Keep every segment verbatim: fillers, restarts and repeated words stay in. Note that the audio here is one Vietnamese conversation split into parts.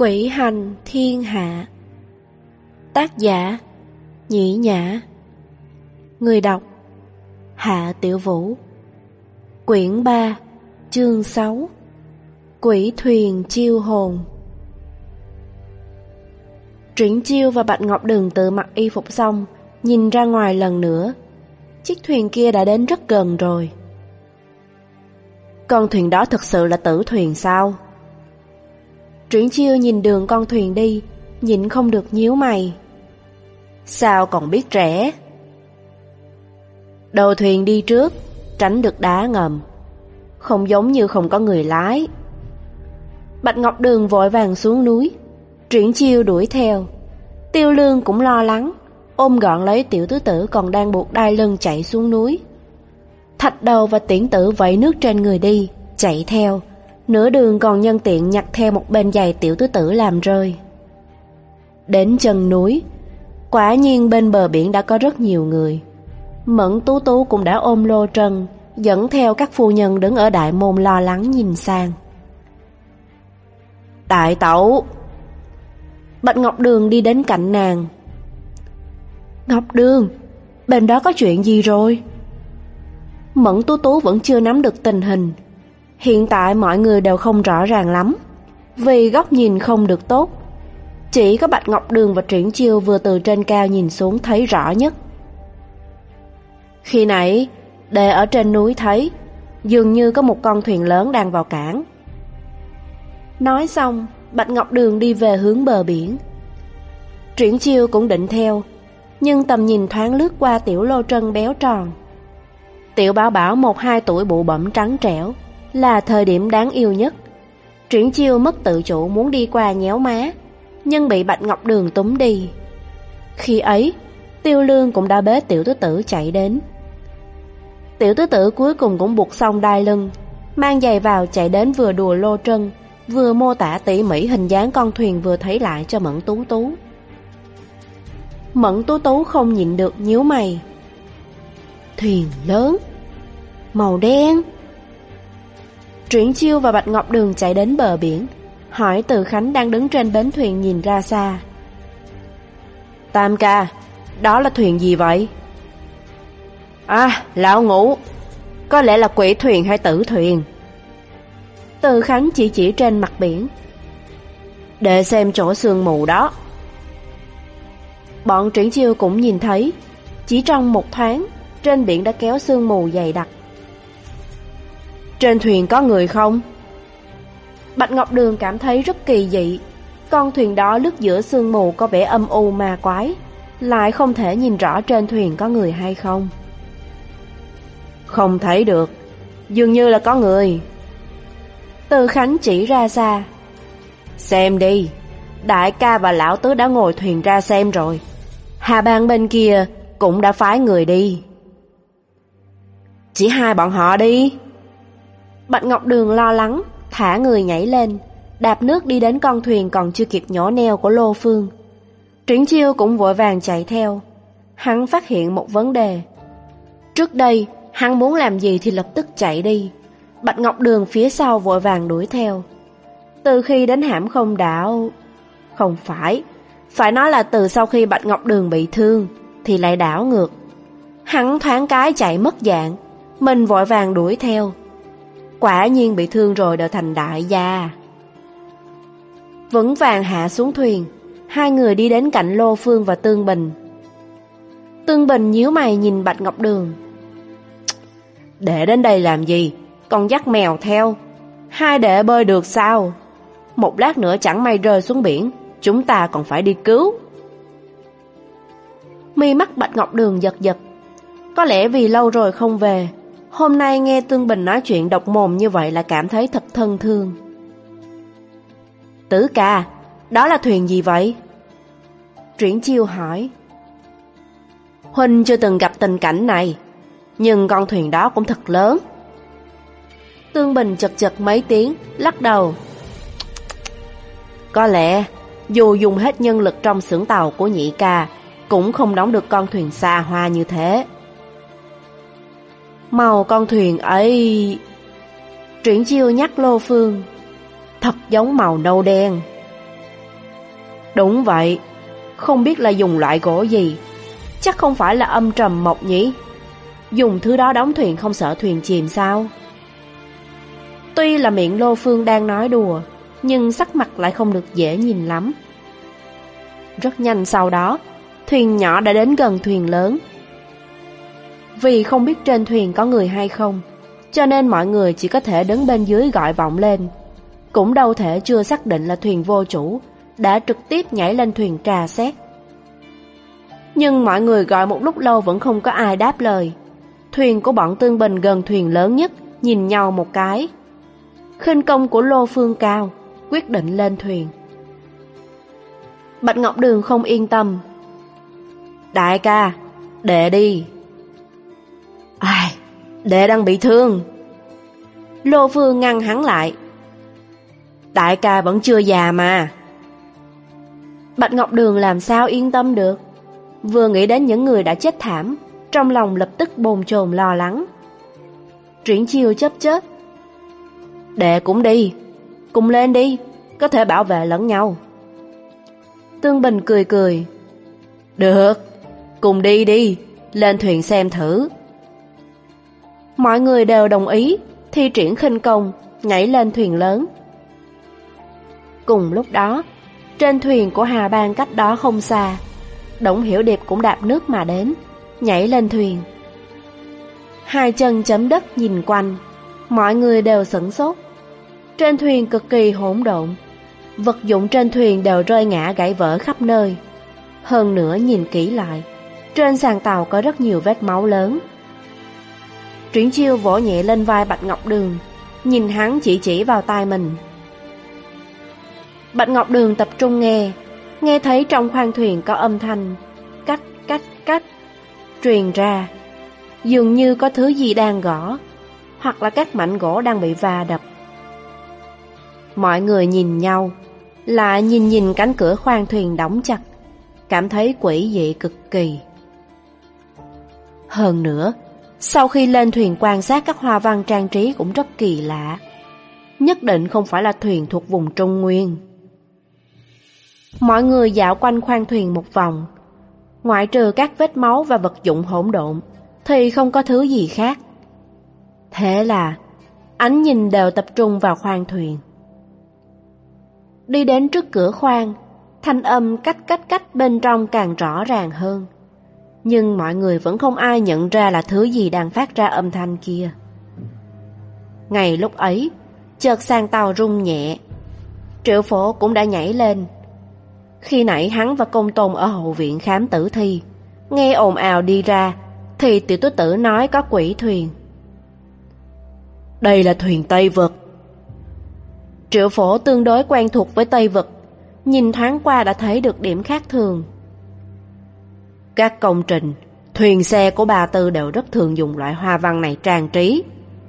Quỷ hành thiên hạ. Tác giả Nhĩ Nhã. Người đọc Hạ Tiểu Vũ. Quyển ba, chương sáu. Quỷ thuyền chiêu hồn. Triển Chiêu và Bạch Ngọc Đường tự mặc y phục xong, nhìn ra ngoài lần nữa. Chiếc thuyền kia đã đến rất gần rồi. Con thuyền đó thực sự là tử thuyền sao? Triển Chiêu nhìn đường con thuyền đi, nhịn không được nhíu mày. Sao còn biết rẽ? Đầu thuyền đi trước, tránh được đá ngầm. Không giống như không có người lái. Bạch Ngọc Đường vội vàng xuống núi, Triển Chiêu đuổi theo. Tiêu Lương cũng lo lắng, ôm gọn lấy Tiểu Tứ Tử còn đang buộc đai lưng chạy xuống núi. Thạch Đầu và Tiễn Tử vẩy nước trên người đi, chạy theo. Nửa đường còn nhân tiện nhặt theo một bên giày Tiểu Tứ Tử làm rơi. Đến chân núi, quả nhiên bên bờ biển đã có rất nhiều người. Mẫn Tú Tú cũng đã ôm Lô Trân, dẫn theo các phu nhân đứng ở đại môn lo lắng nhìn sang. Đại tẩu! Bạch Ngọc Đường đi đến cạnh nàng. Ngọc Đường, bên đó có chuyện gì rồi? Mẫn Tú Tú vẫn chưa nắm được tình hình. Hiện tại mọi người đều không rõ ràng lắm, vì góc nhìn không được tốt. Chỉ có Bạch Ngọc Đường và Triển Chiêu vừa từ trên cao nhìn xuống thấy rõ nhất. Khi nãy, để ở trên núi thấy, dường như có một con thuyền lớn đang vào cảng. Nói xong, Bạch Ngọc Đường đi về hướng bờ biển. Triển Chiêu cũng định theo, nhưng tầm nhìn thoáng lướt qua Tiểu Lô Trân béo tròn. Tiểu Bảo Bảo một hai tuổi bụ bẫm trắng trẻo, là thời điểm đáng yêu nhất. Triển Chiêu mất tự chủ muốn đi qua nhéo má, nhưng bị Bạch Ngọc Đường túm đi. Khi ấy, Tiêu Lương cũng đã bế Tiểu Tứ Tử chạy đến. Tiểu Tứ Tử cuối cùng cũng buộc xong đai lưng, mang giày vào chạy đến vừa đùa Lô Trân, vừa mô tả tỉ mỉ hình dáng con thuyền vừa thấy lại cho Mẫn Tú Tú. Mẫn Tú Tú không nhịn được nhíu mày. Thuyền lớn, màu đen. Triển Chiêu và Bạch Ngọc Đường chạy đến bờ biển, hỏi Từ Khánh đang đứng trên bến thuyền nhìn ra xa. Tam ca, đó là thuyền gì vậy? À, lão Ngũ, có lẽ là quỷ thuyền hay tử thuyền. Từ Khánh chỉ chỉ trên mặt biển. Để xem chỗ sương mù đó. Bọn Triển Chiêu cũng nhìn thấy, chỉ trong một thoáng, trên biển đã kéo sương mù dày đặc. Trên thuyền có người không? Bạch Ngọc Đường cảm thấy rất kỳ dị. Con thuyền đó lướt giữa sương mù có vẻ âm u ma quái, lại không thể nhìn rõ trên thuyền có người hay không. Không thấy được, dường như là có người. Từ Khánh chỉ ra xa. Xem đi, đại ca và lão tứ đã ngồi thuyền ra xem rồi. Hà Bang bên kia cũng đã phái người đi. Chỉ hai bọn họ đi. Bạch Ngọc Đường lo lắng, thả người nhảy lên, đạp nước đi đến con thuyền còn chưa kịp nhổ neo của Lô Phương. Triển Chiêu cũng vội vàng chạy theo. Hắn phát hiện một vấn đề. Trước đây, hắn muốn làm gì thì lập tức chạy đi. Bạch Ngọc Đường phía sau vội vàng đuổi theo. Từ khi đến Hãm Không Đảo... Không phải, phải nói là từ sau khi Bạch Ngọc Đường bị thương thì lại đảo ngược. Hắn thoáng cái chạy mất dạng, mình vội vàng đuổi theo. Quả nhiên bị thương rồi đã thành đại gia. Vững vàng hạ xuống thuyền, hai người đi đến cạnh Lô Phương và Tương Bình. Tương Bình nhíu mày nhìn Bạch Ngọc Đường. Đệ đến đây làm gì? Còn dắt mèo theo. Hai đệ bơi được sao? Một lát nữa chẳng may rơi xuống biển, chúng ta còn phải đi cứu. Mi mắt Bạch Ngọc Đường giật giật. Có lẽ vì lâu rồi không về, hôm nay nghe Tương Bình nói chuyện độc mồm như vậy là cảm thấy thật thân thương. Tứ ca, đó là thuyền gì vậy? Triển Chiêu hỏi. Huynh chưa từng gặp tình cảnh này, nhưng con thuyền đó cũng thật lớn. Tương Bình chật chật mấy tiếng, lắc đầu. Có lẽ dù dùng hết nhân lực trong xưởng tàu của nhị ca cũng không đóng được con thuyền xa hoa như thế. Màu con thuyền ấy... Triển Chiêu nhắc Lô Phương. Thật giống màu nâu đen. Đúng vậy, không biết là dùng loại gỗ gì. Chắc không phải là âm trầm mộc nhỉ? Dùng thứ đó đóng thuyền không sợ thuyền chìm sao? Tuy là miệng Lô Phương đang nói đùa, nhưng sắc mặt lại không được dễ nhìn lắm. Rất nhanh sau đó, thuyền nhỏ đã đến gần thuyền lớn. Vì không biết trên thuyền có người hay không, cho nên mọi người chỉ có thể đứng bên dưới gọi vọng lên. Cũng đâu thể chưa xác định là thuyền vô chủ, đã trực tiếp nhảy lên thuyền trà xét. Nhưng mọi người gọi một lúc lâu vẫn không có ai đáp lời. Thuyền của bọn Tương Bình gần thuyền lớn nhất, nhìn nhau một cái. Khinh công của Lô Phương cao, quyết định lên thuyền. Bạch Ngọc Đường không yên tâm. Đại ca, đệ đi. Ai, đệ đang bị thương. Lô Phương ngăn hắn lại. Đại ca vẫn chưa già mà. Bạch Ngọc Đường làm sao yên tâm được. Vừa nghĩ đến những người đã chết thảm, trong lòng lập tức bồn chồn lo lắng. Triển Chiêu chớp chớp. Đệ cũng đi, cùng lên đi, có thể bảo vệ lẫn nhau. Tương Bình cười cười. Được, cùng đi đi, lên thuyền xem thử. Mọi người đều đồng ý, thi triển khinh công, nhảy lên thuyền lớn. Cùng lúc đó, trên thuyền của Hà Bang cách đó không xa, Đổng Hiểu Điệp cũng đạp nước mà đến, nhảy lên thuyền. Hai chân chấm đất nhìn quanh, mọi người đều sửng sốt. Trên thuyền cực kỳ hỗn độn, vật dụng trên thuyền đều rơi ngã gãy vỡ khắp nơi. Hơn nữa nhìn kỹ lại, trên sàn tàu có rất nhiều vết máu lớn. Triển Chiêu vỗ nhẹ lên vai Bạch Ngọc Đường, nhìn hắn chỉ chỉ vào tai mình. Bạch Ngọc Đường tập trung nghe, nghe thấy trong khoang thuyền có âm thanh cách cách cách truyền ra, dường như có thứ gì đang gõ, hoặc là các mảnh gỗ đang bị va đập. Mọi người nhìn nhau, lại nhìn nhìn cánh cửa khoang thuyền đóng chặt, cảm thấy quỷ dị cực kỳ. Hơn nữa, sau khi lên thuyền quan sát các hoa văn trang trí cũng rất kỳ lạ. Nhất định không phải là thuyền thuộc vùng Trung Nguyên. Mọi người dạo quanh khoang thuyền một vòng, ngoại trừ các vết máu và vật dụng hỗn độn thì không có thứ gì khác. Thế là ánh nhìn đều tập trung vào khoang thuyền. Đi đến trước cửa khoang, thanh âm cách cách cách bên trong càng rõ ràng hơn. Nhưng mọi người vẫn không ai nhận ra là thứ gì đang phát ra âm thanh kia. Ngay lúc ấy, chợt sàn tàu rung nhẹ. Triệu Phổ cũng đã nhảy lên. Khi nãy hắn và Công Tôn ở hậu viện khám tử thi, nghe ồn ào đi ra, thì Tiểu Tứ Tử nói có quỷ thuyền. Đây là thuyền Tây Vực. Triệu Phổ tương đối quen thuộc với Tây Vực, nhìn thoáng qua đã thấy được điểm khác thường. Các công trình, thuyền xe của Ba Tư đều rất thường dùng loại hoa văn này trang trí.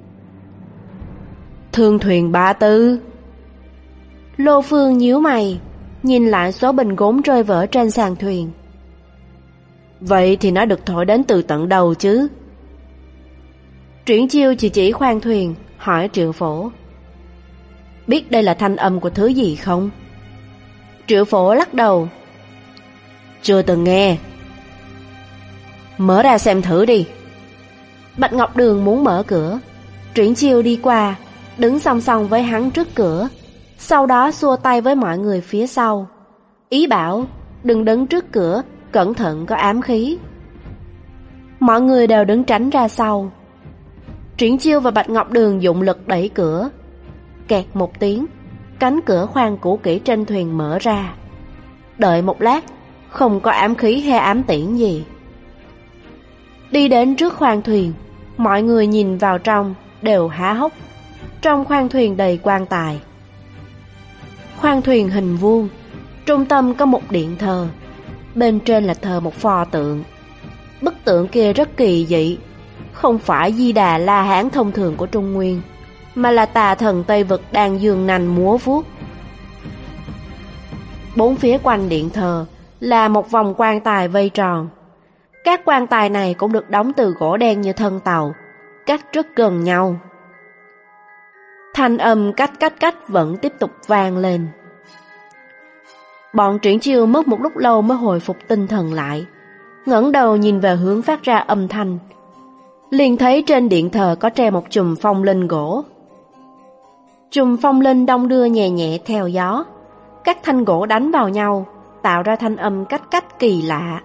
Thương thuyền Ba Tư. Lô Phương nhíu mày, nhìn lại số bình gốm rơi vỡ trên sàn thuyền. Vậy thì nó được thổi đến từ tận đầu chứ? Triển Chiêu chỉ chỉ khoang thuyền, hỏi Triệu Phổ. Biết đây là thanh âm của thứ gì không? Triệu Phổ lắc đầu. Chưa từng nghe. Mở ra xem thử đi. Bạch Ngọc Đường muốn mở cửa. Triển Chiêu đi qua, đứng song song với hắn trước cửa, sau đó xua tay với mọi người phía sau, ý bảo đừng đứng trước cửa, cẩn thận có ám khí. Mọi người đều đứng tránh ra sau. Triển Chiêu và Bạch Ngọc Đường dụng lực đẩy cửa. Kẹt một tiếng, cánh cửa khoang cũ kỹ trên thuyền mở ra. Đợi một lát, không có ám khí hay ám tiễn gì. Đi đến trước khoang thuyền, mọi người nhìn vào trong đều há hốc. Trong khoang thuyền đầy quan tài. Khoang thuyền hình vuông, trung tâm có một điện thờ, bên trên là thờ một pho tượng. Bức tượng kia rất kỳ dị, không phải Di Đà La Hán thông thường của Trung Nguyên, mà là tà thần Tây Vực đang giương nanh múa vuốt. Bốn phía quanh điện thờ là một vòng quan tài vây tròn. Các quan tài này cũng được đóng từ gỗ đen như thân tàu, cách rất gần nhau. Thanh âm cách cách cách vẫn tiếp tục vang lên. Bọn Triển Chiêu mất một lúc lâu mới hồi phục tinh thần lại, ngẩng đầu nhìn về hướng phát ra âm thanh, liền thấy trên điện thờ có treo một chùm phong linh gỗ. Chùm phong linh đong đưa nhẹ nhẹ theo gió, các thanh gỗ đánh vào nhau, tạo ra thanh âm cách cách kỳ lạ.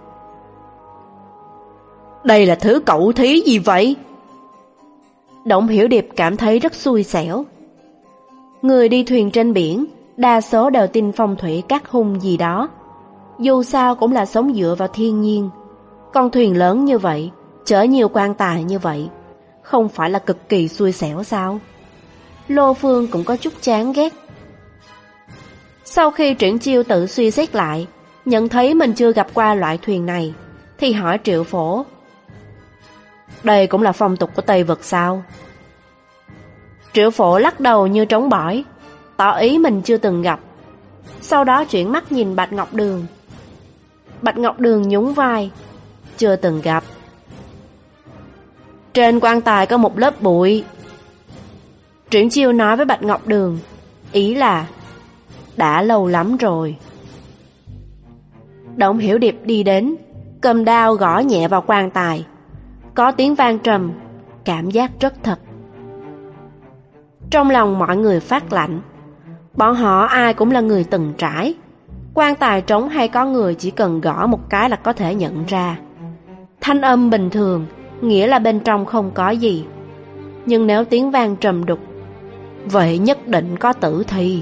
Đây là thứ cẩu thí gì vậy? Đổng Hiểu Điệp cảm thấy rất xui xẻo. Người đi thuyền trên biển, đa số đều tin phong thủy các hung gì đó. Dù sao cũng là sống dựa vào thiên nhiên. Con thuyền lớn như vậy, chở nhiều quan tài như vậy, không phải là cực kỳ xui xẻo sao? Lô Phương cũng có chút chán ghét. Sau khi Triển Chiêu tự suy xét lại, nhận thấy mình chưa gặp qua loại thuyền này, thì hỏi Triệu Phổ: đây cũng là phong tục của Tây Vực sao? Triệu Phổ lắc đầu như trống bỏi, tỏ ý mình chưa từng gặp. Sau đó chuyển mắt nhìn Bạch Ngọc Đường. Bạch Ngọc Đường nhún vai: chưa từng gặp. Trên quan tài có một lớp bụi. Triển Chiêu nói với Bạch Ngọc Đường, ý là đã lâu lắm rồi. Đổng Hiểu Điệp đi đến, cầm đao gõ nhẹ vào quan tài. Có tiếng vang trầm, cảm giác rất thật. Trong lòng mọi người phát lạnh. Bọn họ ai cũng là người từng trải. Quan tài trống hay có người chỉ cần gõ một cái là có thể nhận ra. Thanh âm bình thường, nghĩa là bên trong không có gì. Nhưng nếu tiếng vang trầm đục, vậy nhất định có tử thi.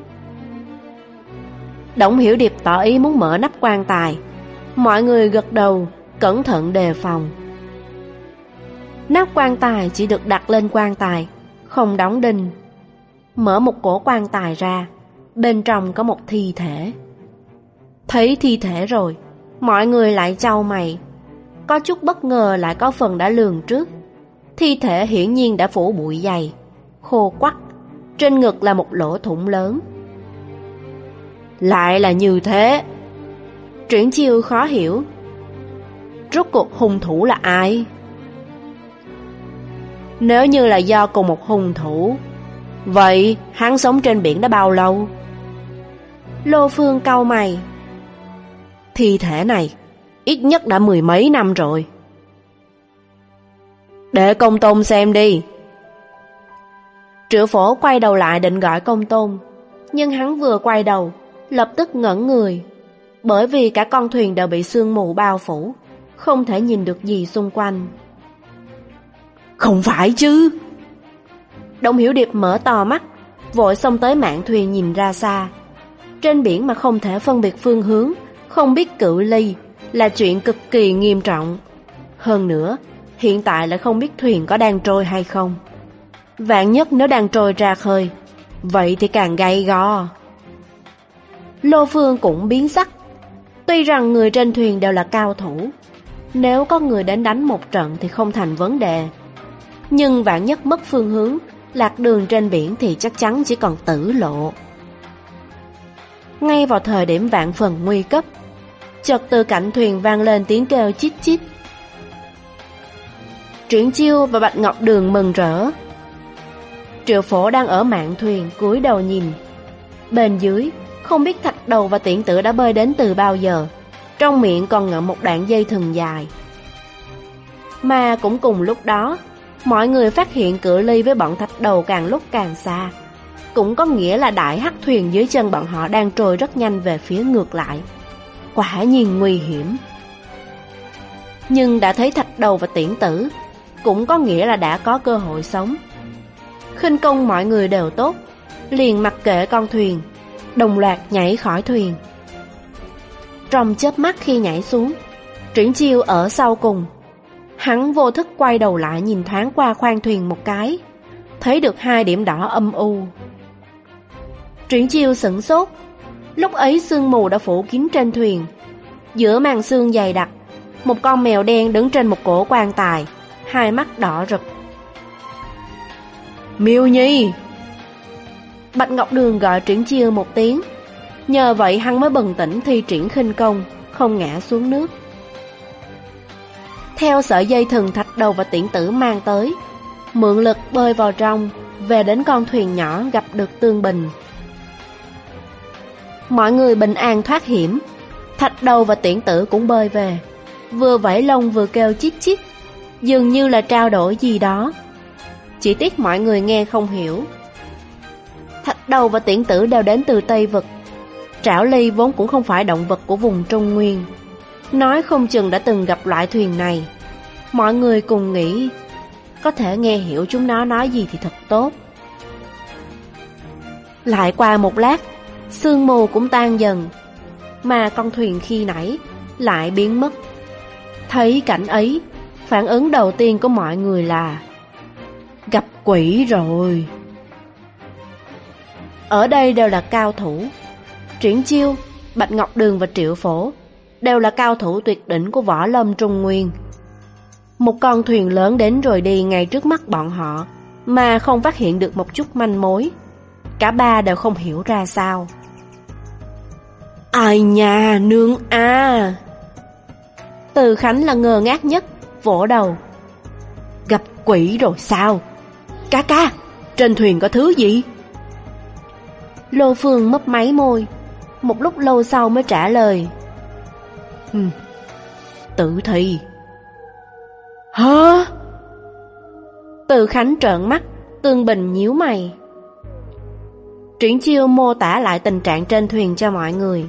Đổng Hiểu Điệp tỏ ý muốn mở nắp quan tài. Mọi người gật đầu, cẩn thận đề phòng. Nắp quan tài chỉ được đặt lên quan tài, không đóng đinh. Mở một cổ quan tài ra, bên trong có một thi thể. Thấy thi thể rồi, mọi người lại chau mày. Có chút bất ngờ lại có phần đã lường trước. Thi thể hiển nhiên đã phủ bụi dày, khô quắt, trên ngực là một lỗ thủng lớn. Lại là như thế. Triển Chiêu khó hiểu. Rốt cuộc hung thủ là ai? Nếu như là do cùng một hung thủ, vậy hắn sống trên biển đã bao lâu? Lô Phương cau mày. Thi thể này ít nhất đã mười mấy năm rồi. Để Công Tôn xem đi. Triệu Phổ quay đầu lại định gọi Công Tôn, nhưng hắn vừa quay đầu lập tức ngẩn người, bởi vì cả con thuyền đều bị sương mù bao phủ, không thể nhìn được gì xung quanh. Không phải chứ? Đổng Hiểu Điệp mở to mắt, vội xông tới mạn thuyền nhìn ra xa. Trên biển mà không thể phân biệt phương hướng, không biết cự ly, là chuyện cực kỳ nghiêm trọng. Hơn nữa, hiện tại lại không biết thuyền có đang trôi hay không. Vạn nhất nếu đang trôi ra khơi, vậy thì càng gay go. Lô Phương cũng biến sắc. Tuy rằng người trên thuyền đều là cao thủ, nếu có người đến đánh một trận thì không thành vấn đề. Nhưng vạn nhất mất phương hướng, lạc đường trên biển thì chắc chắn chỉ còn tử lộ. Ngay vào thời điểm vạn phần nguy cấp, chợt từ cạnh thuyền vang lên tiếng kêu chít chít. Triển Chiêu và Bạch Ngọc Đường mừng rỡ. Triệu Phổ đang ở mạn thuyền cúi đầu nhìn. Bên dưới, không biết Thạch Đầu và Tiễn Tử đã bơi đến từ bao giờ, trong miệng còn ngậm một đoạn dây thừng dài. Mà cũng cùng lúc đó, mọi người phát hiện cự ly với bọn Thạch Đầu càng lúc càng xa. Cũng có nghĩa là đại hắc thuyền dưới chân bọn họ đang trôi rất nhanh về phía ngược lại. Quả nhiên nguy hiểm. Nhưng đã thấy Thạch Đầu và Tiễn Tử, cũng có nghĩa là đã có cơ hội sống. Khinh công mọi người đều tốt, liền mặc kệ con thuyền, đồng loạt nhảy khỏi thuyền. Trong chớp mắt khi nhảy xuống, Triển Chiêu ở sau cùng. Hắn vô thức quay đầu lại nhìn thoáng qua khoang thuyền một cái, thấy được hai điểm đỏ âm u. Triển Chiêu sửng sốt. Lúc ấy sương mù đã phủ kín trên thuyền. Giữa màn sương dày đặc, một con mèo đen đứng trên một cổ quan tài, hai mắt đỏ rực. Miêu Nhi! Bạch Ngọc Đường gọi Triển Chiêu một tiếng. Nhờ vậy hắn mới bừng tỉnh thi triển khinh công, không ngã xuống nước. Theo sợi dây thừng Thạch Đầu và Tiễn Tử mang tới, mượn lực bơi vào trong, về đến con thuyền nhỏ gặp được Tương Bình. Mọi người bình an thoát hiểm. Thạch Đầu và Tiễn Tử cũng bơi về, vừa vẫy lông vừa kêu chít chít, dường như là trao đổi gì đó. Chỉ tiếc mọi người nghe không hiểu. Thạch Đầu và Tiễn Tử đều đến từ Tây Vực. Trảo Ly vốn cũng không phải động vật của vùng Trung Nguyên, nói không chừng đã từng gặp loại thuyền này. Mọi người cùng nghĩ có thể nghe hiểu chúng nó nói gì thì thật tốt. Lại qua một lát, sương mù cũng tan dần, mà con thuyền khi nãy lại biến mất. Thấy cảnh ấy, phản ứng đầu tiên của mọi người là gặp quỷ rồi. Ở đây đều là cao thủ. Triển Chiêu, Bạch Ngọc Đường và Triệu Phổ đều là cao thủ tuyệt đỉnh của võ lâm Trung Nguyên. Một con thuyền lớn đến rồi đi ngay trước mắt bọn họ, mà không phát hiện được một chút manh mối. Cả ba đều không hiểu ra sao. Ai nha, nương a! Từ Khánh là ngơ ngác nhất, vỗ đầu. Gặp quỷ rồi sao? Ca ca, trên thuyền có thứ gì? Lô Phương mấp máy môi, một lúc lâu sau mới trả lời. Hừm, tử thi. Hả? Từ Khánh trợn mắt, Tương Bình nhíu mày. Triển Chiêu mô tả lại tình trạng trên thuyền cho mọi người.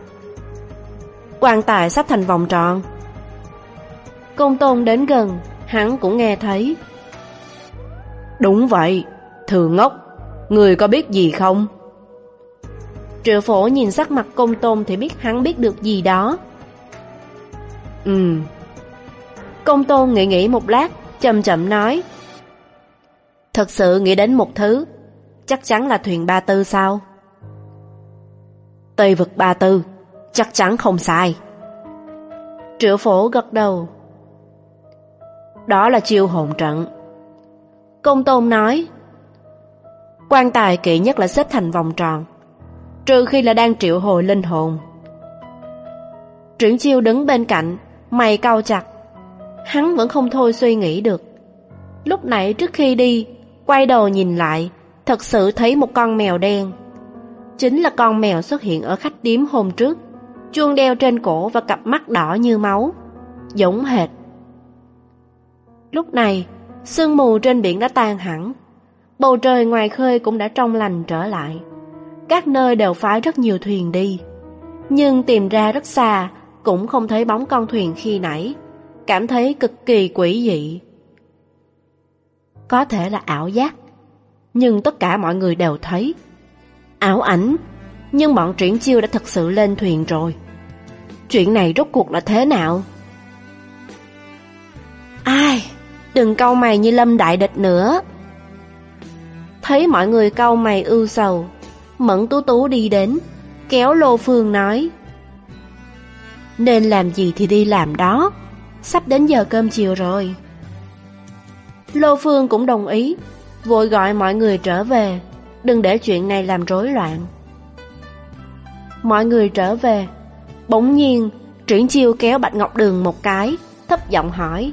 Quan tài sắp thành vòng tròn. Công Tôn đến gần, hắn cũng nghe thấy. Đúng vậy, Thừa Ngốc, người có biết gì không? Triệu Phổ nhìn sắc mặt Công Tôn thì biết hắn biết được gì đó. Ừm. Công Tôn nghĩ nghĩ một lát, chậm chậm nói. Thật sự nghĩ đến một thứ, chắc chắn là thuyền Ba Tư sao? Tây Vực Ba Tư, chắc chắn không sai. Triệu Phổ gật đầu. Đó là chiêu hồn trận. Công Tôn nói. Quan tài kỵ nhất là xếp thành vòng tròn, trừ khi là đang triệu hồi linh hồn. Triển Chiêu đứng bên cạnh, mày cau chặt. Hắn vẫn không thôi suy nghĩ được. Lúc nãy trước khi đi, quay đầu nhìn lại, thật sự thấy một con mèo đen. Chính là con mèo xuất hiện ở khách điếm hôm trước, chuông đeo trên cổ và cặp mắt đỏ như máu, giống hệt. Lúc này, sương mù trên biển đã tan hẳn, bầu trời ngoài khơi cũng đã trong lành trở lại. Các nơi đều phái rất nhiều thuyền đi, nhưng tìm ra rất xa cũng không thấy bóng con thuyền khi nãy, cảm thấy cực kỳ quỷ dị. Có thể là ảo giác, nhưng tất cả mọi người đều thấy. Ảo ảnh, nhưng bọn Triển Chiêu đã thật sự lên thuyền rồi. Chuyện này rốt cuộc là thế nào? Ai, đừng cau mày như Lâm Đại Địch nữa. Thấy mọi người cau mày ưu sầu, Mẫn Tú Tú đi đến, kéo Lô Phương nói. Nên làm gì thì đi làm đó, sắp đến giờ cơm chiều rồi. Lô Phương cũng đồng ý, vội gọi mọi người trở về, đừng để chuyện này làm rối loạn. Mọi người trở về, bỗng nhiên Triển Chiêu kéo Bạch Ngọc Đường một cái, thấp giọng hỏi.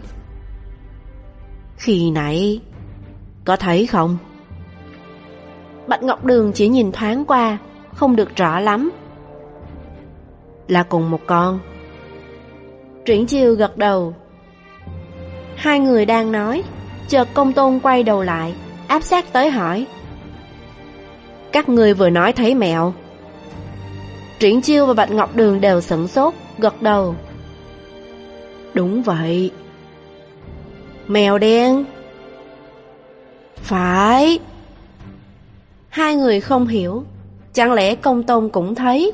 Khi nãy có thấy không? Bạch Ngọc Đường chỉ nhìn thoáng qua, không được rõ lắm. Là cùng một con. Triển Chiêu gật đầu. Hai người đang nói, chợt Công Tôn quay đầu lại, áp sát tới hỏi. Các ngươi vừa nói thấy mèo. Triển Chiêu và Bạch Ngọc Đường đều sửng sốt, gật đầu. Đúng vậy. Mèo đen. Phải. Hai người không hiểu, chẳng lẽ Công Tôn cũng thấy?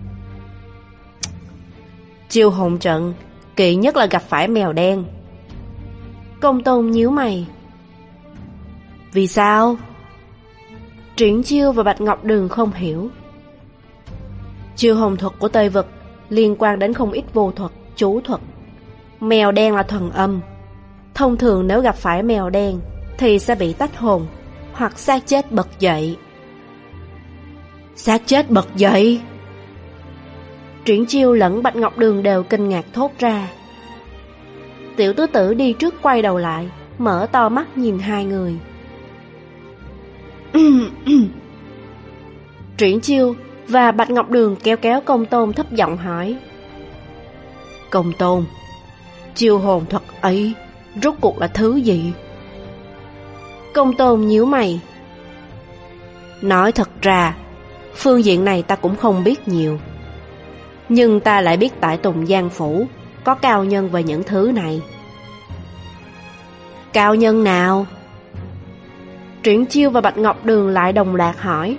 Chiêu hồn trận, kỳ nhất là gặp phải mèo đen. Công Tôn nhíu mày. Vì sao? Triển Chiêu và Bạch Ngọc Đường không hiểu. Chiêu hồn thuật của Tây Vực liên quan đến không ít vô thuật, chú thuật. Mèo đen là thần âm. Thông thường nếu gặp phải mèo đen thì sẽ bị tách hồn, hoặc xác chết bật dậy. Xác chết bật dậy? Triển Chiêu lẫn Bạch Ngọc Đường đều kinh ngạc thốt ra. Tiểu Tứ Tử đi trước quay đầu lại, mở to mắt nhìn hai người. Triển Chiêu Và Bạch Ngọc Đường kéo kéo Công Tôn thấp giọng hỏi: Công Tôn, chiêu hồn thuật ấy rốt cuộc là thứ gì? Công Tôn nhíu mày: Nói thật ra, phương diện này ta cũng không biết nhiều, nhưng ta lại biết tại Tùng Giang Phủ có cao nhân về những thứ này. Cao nhân nào? Triển Chiêu và Bạch Ngọc Đường lại đồng loạt hỏi.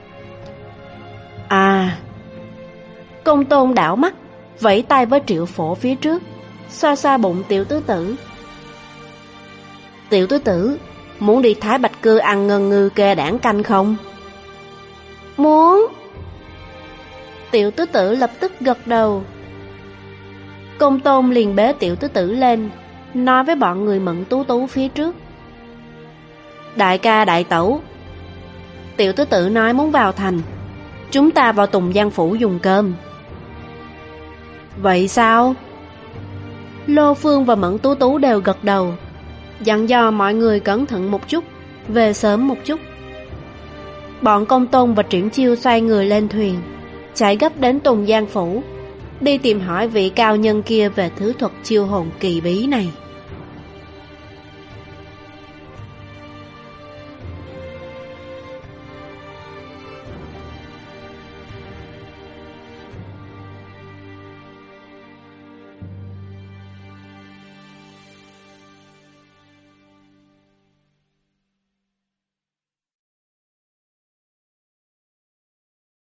À, Công Tôn đảo mắt, vẫy tay với Triệu Phổ phía trước, xoa xoa bụng Tiểu Tứ Tử. Tiểu Tứ Tử, muốn đi Thái Bạch Cư ăn ngân ngư kê đảng canh không? Muốn. Tiểu Tứ Tử lập tức gật đầu. Công Tôn liền bế Tiểu Tứ Tử lên, nói với bọn người Mẫn Tú Tú phía trước: Đại ca đại tẩu, Tiểu Tứ Tử nói muốn vào thành, chúng ta vào Tùng Giang Phủ dùng cơm. Vậy sao? Lô Phương và Mẫn Tú Tú đều gật đầu, dặn dò mọi người cẩn thận một chút, về sớm một chút. Bọn Công Tôn và Triển Chiêu xoay người lên thuyền, chạy gấp đến Tùng Giang Phủ, đi tìm hỏi vị cao nhân kia về thứ thuật chiêu hồn kỳ bí này.